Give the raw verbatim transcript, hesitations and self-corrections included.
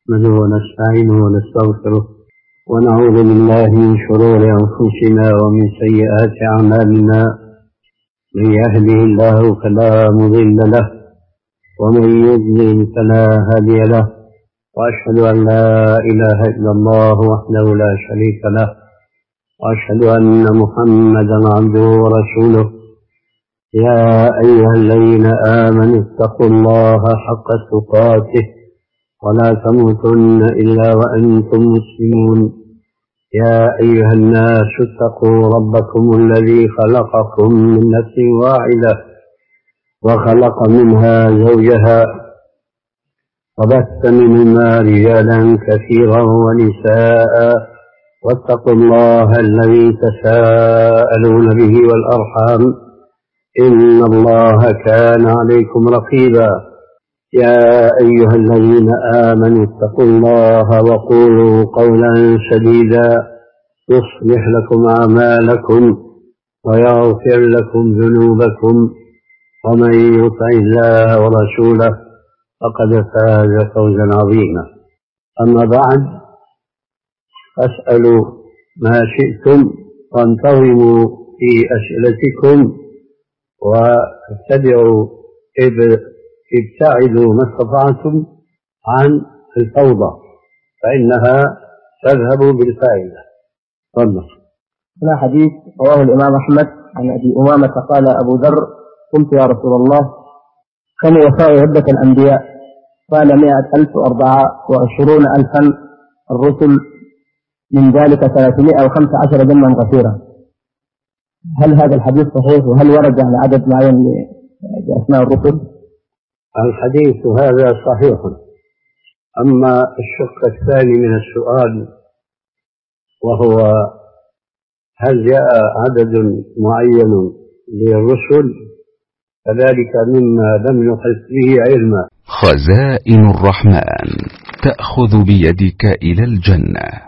نحمده ونستعينه ونستغفره ونعوذ بالله من شرور أنفسنا ومن سيئات أعمالنا. من يهده الله فلا مضل له ومن يضلل فلا هادي له، وأشهد أن لا إله إلا الله وحده لا شريك له، وأشهد أن محمدا عبده ورسوله. يا أيها الذين آمنوا اتقوا الله حق تقاته ولا تموتن إلا وأنتم مسلمون. يا أيها الناس اتقوا ربكم الذي خلقكم من نفس واحدة وخلق منها زوجها وبث منهما رجالا كثيرا ونساء، واتقوا الله الذي تساءلون به والأرحام إن الله كان عليكم رقيبا. يا أيها الذين آمنوا اتقوا الله وقولوا قولا سديدا يصلح لكم أعمالكم ويغفر لكم ذنوبكم، ومن يطع الله ورسوله فقد فاز فوزا عظيما. أما بعد، فاسألوا ما شئتم وانتظموا في أسئلتكم واتبعوا ابتعدوا ما استطعتم عن الفوضى فإنها تذهب بالفائدة. تفضل. هنا حديث رواه الإمام أحمد عن أبي أمامة قال أبو ذر: قلت يا رسول الله كم وفاء عدة الأنبياء؟ قال: مائة ألف وأربعة وعشرون ألفا، الرسل من ذلك ثلاثمائة وخمس عشر جنا غفيرا. هل هذا الحديث صحيح؟ وهل ورد عن عدد معين بأسماء الرسل؟ الحديث هذا صحيح. أما الشق الثاني من السؤال وهو هل جاء عدد معين للرسل، فذلك مما لم نحس به علما. خزائن الرحمن تأخذ بيدك إلى الجنة.